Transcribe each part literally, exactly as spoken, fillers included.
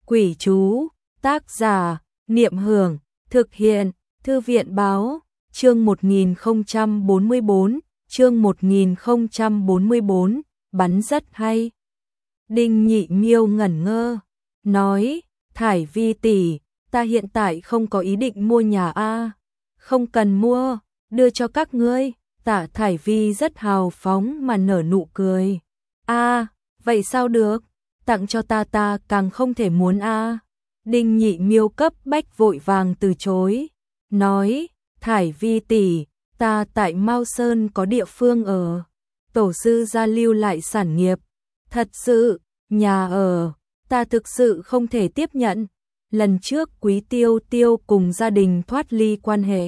Quỷ chú, tác giả, Niệm Hưởng, thực hiện, Thư viện báo, chương một nghìn không trăm bốn mươi bốn, chương một nghìn không trăm bốn mươi bốn, bắn rất hay. Đinh Nhị Miêu ngẩn ngơ, nói, Thải Vi tỷ, ta hiện tại không có ý định mua nhà a, không cần mua, đưa cho các ngươi. Tạ Thải Vi rất hào phóng mà nở nụ cười. A, vậy sao được? Tặng cho ta ta càng không thể muốn a. Đinh Nhị Miêu cấp bách vội vàng từ chối, nói, Thải Vi tỷ, ta tại Mao Sơn có địa phương ở, tổ sư gia lưu lại sản nghiệp, thật sự, nhà ở, ta thực sự không thể tiếp nhận. Lần trước Quý Tiêu Tiêu cùng gia đình thoát ly quan hệ,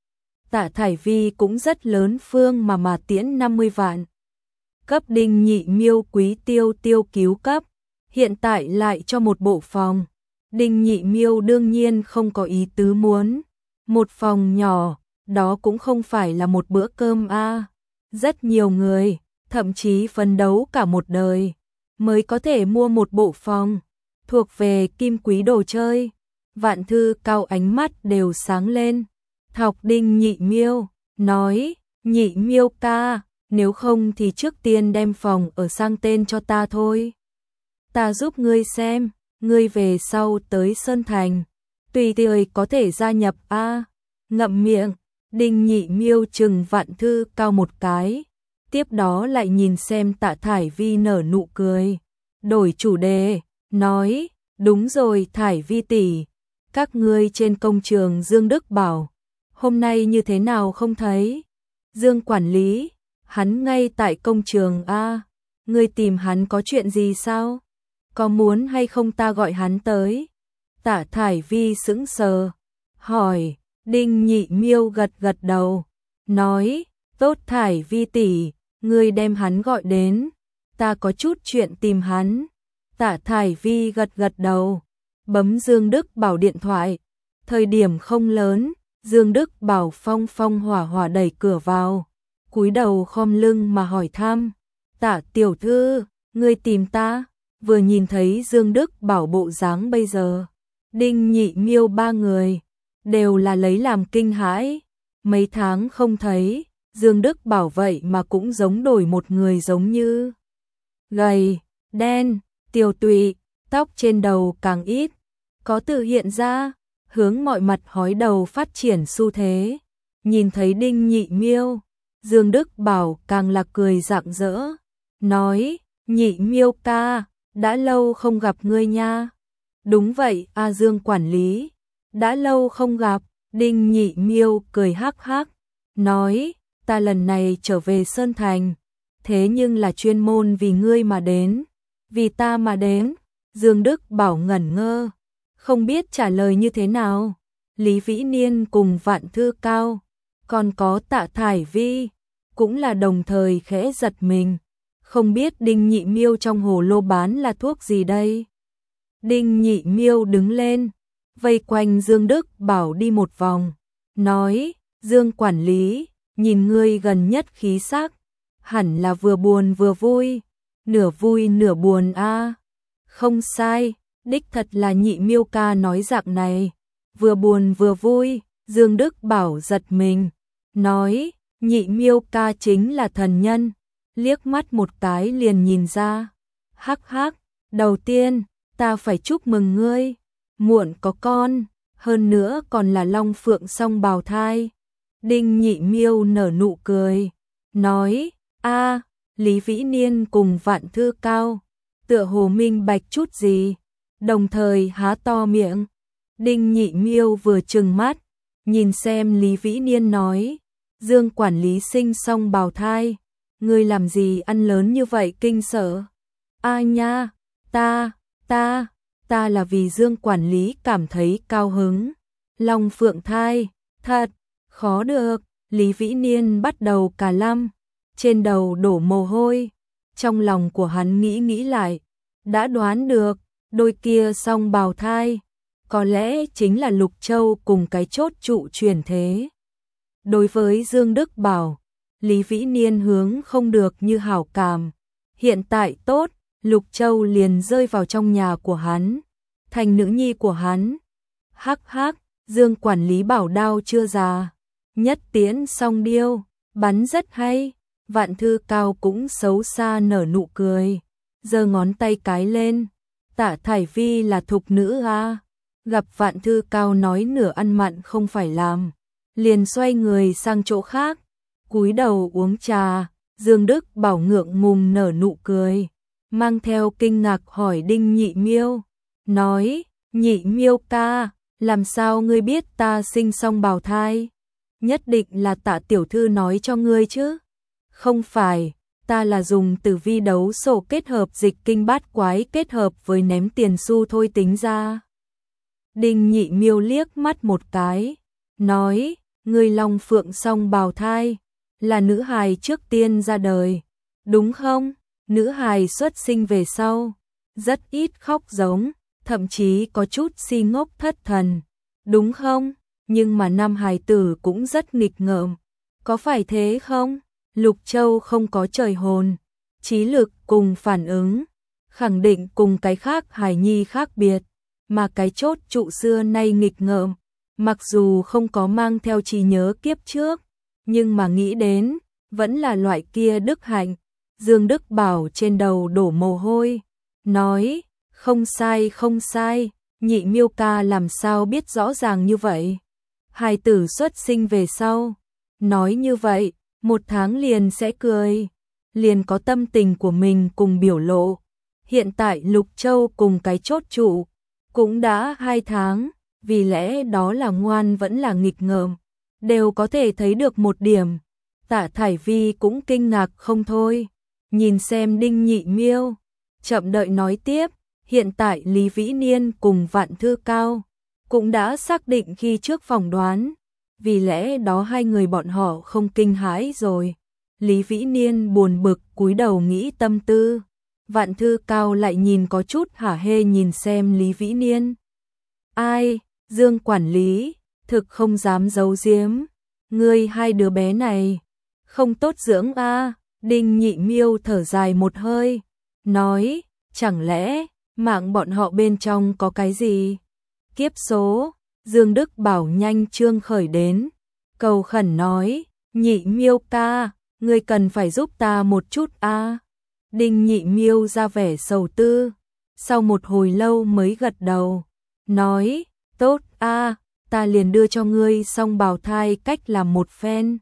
Tạ Thải Vi cũng rất lớn phương mà mà tiễn năm mươi vạn. Cấp Đinh Nhị Miêu Quý Tiêu Tiêu cứu cấp, hiện tại lại cho một bộ phòng. Đinh Nhị Miêu đương nhiên không có ý tứ muốn. Một phòng nhỏ, đó cũng không phải là một bữa cơm a. Rất nhiều người, thậm chí phấn đấu cả một đời, mới có thể mua một bộ phòng, thuộc về kim quý đồ chơi. Vạn Thư Cao ánh mắt đều sáng lên. Thọc Đinh Nhị Miêu, nói, Nhị Miêu ca, nếu không thì trước tiên đem phòng ở sang tên cho ta thôi. Ta giúp ngươi xem, ngươi về sau tới Sơn Thành, tùy tiện có thể gia nhập a. Ngậm miệng, Đinh Nhị Miêu chừng Vạn Thư Cao một cái, tiếp đó lại nhìn xem Tạ Thải Vi nở nụ cười, đổi chủ đề, nói, đúng rồi Thải Vi tỷ, các ngươi trên công trường Dương Đức Bảo, hôm nay như thế nào không thấy? Dương quản lý, hắn ngay tại công trường a, ngươi tìm hắn có chuyện gì sao? Có muốn hay không ta gọi hắn tới? Tạ Thải Vi sững sờ, hỏi. Đinh Nhị Miêu gật gật đầu, nói, tốt Thải Vi tỷ, ngươi đem hắn gọi đến, ta có chút chuyện tìm hắn. Tạ Thải Vi gật gật đầu, bấm Dương Đức Bảo điện thoại, thời điểm không lớn, Dương Đức Bảo phong phong hỏa hỏa đẩy cửa vào, cúi đầu khom lưng mà hỏi thăm, Tạ tiểu thư, ngươi tìm ta? Vừa nhìn thấy Dương Đức Bảo bộ dáng bây giờ, Đinh Nhị Miêu ba người đều là lấy làm kinh hãi. Mấy tháng không thấy, Dương Đức Bảo vậy mà cũng giống đổi một người, giống như gầy, đen, tiều tụy, tóc trên đầu càng ít, có tự hiện ra, hướng mọi mặt hói đầu phát triển xu thế. Nhìn thấy Đinh Nhị Miêu, Dương Đức Bảo càng là cười rạng rỡ, nói, Nhị Miêu ca, đã lâu không gặp ngươi nha. Đúng vậy, a Dương quản lý, đã lâu không gặp. Đinh Nhị Miêu cười hắc hắc, nói, ta lần này trở về Sơn Thành, thế nhưng là chuyên môn vì ngươi mà đến, vì ta mà đến. Dương Đức Bảo ngẩn ngơ, không biết trả lời như thế nào. Lý Vĩ Niên cùng Vạn Thư Cao, còn có Tạ Thải Vi, cũng là đồng thời khẽ giật mình, không biết Đinh Nhị Miêu trong hồ lô bán là thuốc gì đây. Đinh Nhị Miêu đứng lên, vây quanh Dương Đức Bảo đi một vòng, nói, Dương quản lý, nhìn ngươi gần nhất khí sắc, hẳn là vừa buồn vừa vui, nửa vui nửa buồn a. Không sai, đích thật là Nhị Miêu ca nói dạng này, vừa buồn vừa vui. Dương Đức Bảo giật mình, nói, Nhị Miêu ca chính là thần nhân, liếc mắt một cái liền nhìn ra. Hắc hắc, đầu tiên, ta phải chúc mừng ngươi, muộn có con, hơn nữa còn là long phượng song bào thai. Đinh Nhị Miêu nở nụ cười, nói, a. Lý Vĩ Niên cùng Vạn Thư Cao, tựa hồ minh bạch chút gì, đồng thời há to miệng. Đinh Nhị Miêu vừa trừng mắt, nhìn xem Lý Vĩ Niên nói, Dương quản lý sinh song bào thai, ngươi làm gì ăn lớn như vậy kinh sợ? A nha, ta, ta, ta là vì Dương quản lý cảm thấy cao hứng. Long phượng thai, thật, khó được. Lý Vĩ Niên bắt đầu cà lăm, trên đầu đổ mồ hôi, trong lòng của hắn nghĩ nghĩ lại, đã đoán được, đôi kia song bào thai, có lẽ chính là Lục Châu cùng cái chốt trụ truyền thế. Đối với Dương Đức Bảo, Lý Vĩ Niên hướng không được như hảo cảm, hiện tại tốt, Lục Châu liền rơi vào trong nhà của hắn, thành nữ nhi của hắn. Hắc hắc, Dương quản lý bảo đao chưa già, nhất tiễn song điêu, bắn rất hay. Vạn Thư Cao cũng xấu xa nở nụ cười, giơ ngón tay cái lên. Tạ Thải Vi là thục nữ a. Gặp Vạn Thư Cao nói nửa ăn mặn không phải làm, liền xoay người sang chỗ khác, cúi đầu uống trà. Dương Đức Bảo ngượng ngùng nở nụ cười, mang theo kinh ngạc hỏi Đinh Nhị Miêu, nói: Nhị Miêu ca, làm sao ngươi biết ta sinh xong bào thai? Nhất định là Tạ tiểu thư nói cho ngươi chứ? Không phải, ta là dùng tử vi đấu sổ kết hợp dịch kinh bát quái kết hợp với ném tiền xu thôi tính ra. Đinh Nhị Miêu liếc mắt một cái, nói: ngươi long phượng song bào thai, là nữ hài trước tiên ra đời, đúng không? Nữ hài xuất sinh về sau, rất ít khóc giống, thậm chí có chút si ngốc thất thần, đúng không? Nhưng mà nam hài tử cũng rất nghịch ngợm, có phải thế không? Lục Châu không có trời hồn, trí lực cùng phản ứng, khẳng định cùng cái khác hài nhi khác biệt, mà cái chốt trụ xưa nay nghịch ngợm, mặc dù không có mang theo trí nhớ kiếp trước, nhưng mà nghĩ đến, vẫn là loại kia đức hạnh. Dương Đức Bảo trên đầu đổ mồ hôi, nói: không sai không sai, Nhị Miêu ca làm sao biết rõ ràng như vậy? Hài tử xuất sinh về sau, nói như vậy, một tháng liền sẽ cười, liền có tâm tình của mình cùng biểu lộ. Hiện tại Lục Châu cùng cái chốt trụ, cũng đã hai tháng, vì lẽ đó là ngoan vẫn là nghịch ngợm, đều có thể thấy được một điểm. Tạ Thải Vi cũng kinh ngạc không thôi, nhìn xem Đinh Nhị Miêu, chậm đợi nói tiếp. Hiện tại Lý Vĩ Niên cùng Vạn Thư Cao cũng đã xác định khi trước phỏng đoán, vì lẽ đó hai người bọn họ không kinh hãi rồi. Lý Vĩ Niên buồn bực cúi đầu nghĩ tâm tư, Vạn Thư Cao lại nhìn có chút hả hê nhìn xem Lý Vĩ Niên. Ai, Dương quản lý, thực không dám giấu giếm, ngươi hai đứa bé này không tốt dưỡng a. Đinh Nhị Miêu thở dài một hơi, nói: chẳng lẽ mạng bọn họ bên trong có cái gì? Kiếp số. Dương Đức Bảo nhanh trương khởi đến, cầu khẩn nói: Nhị Miêu ca, ngươi cần phải giúp ta một chút a. Đinh Nhị Miêu ra vẻ sầu tư, sau một hồi lâu mới gật đầu, nói: tốt a, ta liền đưa cho ngươi song bào thai cách làm một phen,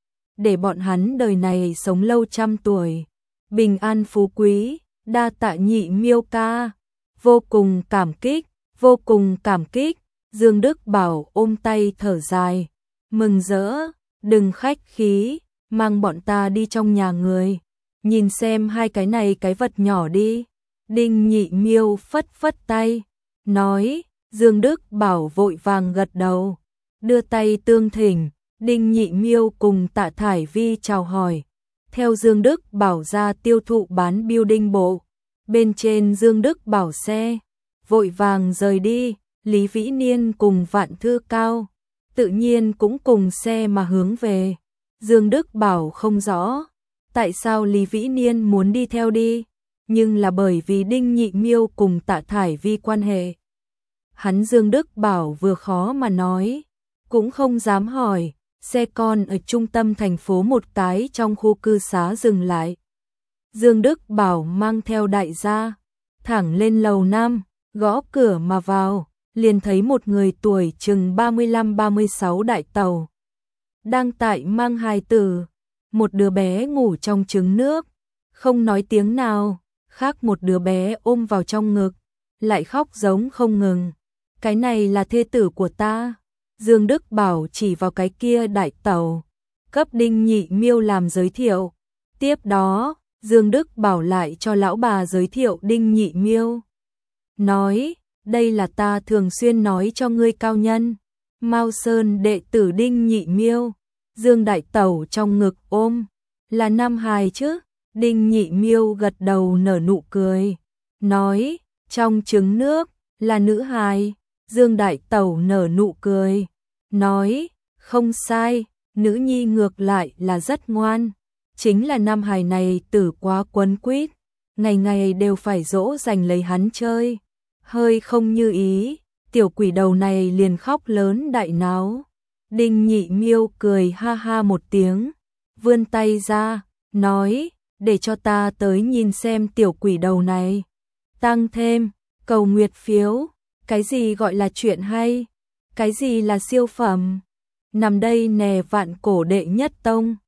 để bọn hắn đời này sống lâu trăm tuổi, bình an phú quý. Đa tạ Nhị Miêu ca, vô cùng cảm kích, vô cùng cảm kích. Dương Đức Bảo ôm tay thở dài, mừng rỡ: đừng khách khí, mang bọn ta đi trong nhà người, nhìn xem hai cái này cái vật nhỏ đi. Đinh Nhị Miêu phất phất tay, nói. Dương Đức Bảo vội vàng gật đầu, đưa tay tương thỉnh. Đinh Nhị Miêu cùng Tạ Thải Vi chào hỏi, theo Dương Đức Bảo ra tiêu thụ bán building bộ. Bên trên Dương Đức Bảo xe, vội vàng rời đi. Lý Vĩ Niên cùng Vạn Thư Cao, tự nhiên cũng cùng xe mà hướng về. Dương Đức Bảo không rõ, tại sao Lý Vĩ Niên muốn đi theo đi, nhưng là bởi vì Đinh Nhị Miêu cùng Tạ Thải Vi quan hệ. Hắn Dương Đức Bảo vừa khó mà nói, cũng không dám hỏi. Xe con ở trung tâm thành phố một cái trong khu cư xá dừng lại. Dương Đức Bảo mang theo đại gia, thẳng lên lầu năm, gõ cửa mà vào, liền thấy một người tuổi chừng ba mươi lăm ba mươi sáu đại tàu. Đang tại mang hài tử, một đứa bé ngủ trong trứng nước, không nói tiếng nào, khác một đứa bé ôm vào trong ngực, lại khóc giống không ngừng. Cái này là thê tử của ta. Dương Đức Bảo chỉ vào cái kia đại tàu, cấp Đinh Nhị Miêu làm giới thiệu. Tiếp đó, Dương Đức Bảo lại cho lão bà giới thiệu Đinh Nhị Miêu. Nói, đây là ta thường xuyên nói cho ngươi cao nhân, Mao Sơn đệ tử Đinh Nhị Miêu. Dương đại tẩu trong ngực ôm, là nam hài chứ? Đinh Nhị Miêu gật đầu nở nụ cười, nói, trong trứng nước, là nữ hài. Dương đại tẩu nở nụ cười, nói, không sai, nữ nhi ngược lại là rất ngoan. Chính là nam hài này tử quá quấn quýt, ngày ngày đều phải dỗ dành lấy hắn chơi. hơi không như ý, tiểu quỷ đầu này liền khóc lớn đại náo. Đinh Nhị Miêu cười ha ha một tiếng, vươn tay ra, nói, để cho ta tới nhìn xem tiểu quỷ đầu này. Tăng thêm, cầu nguyệt phiếu, cái gì gọi là chuyện hay, cái gì là siêu phẩm, nằm đây nè vạn cổ đệ nhất tông.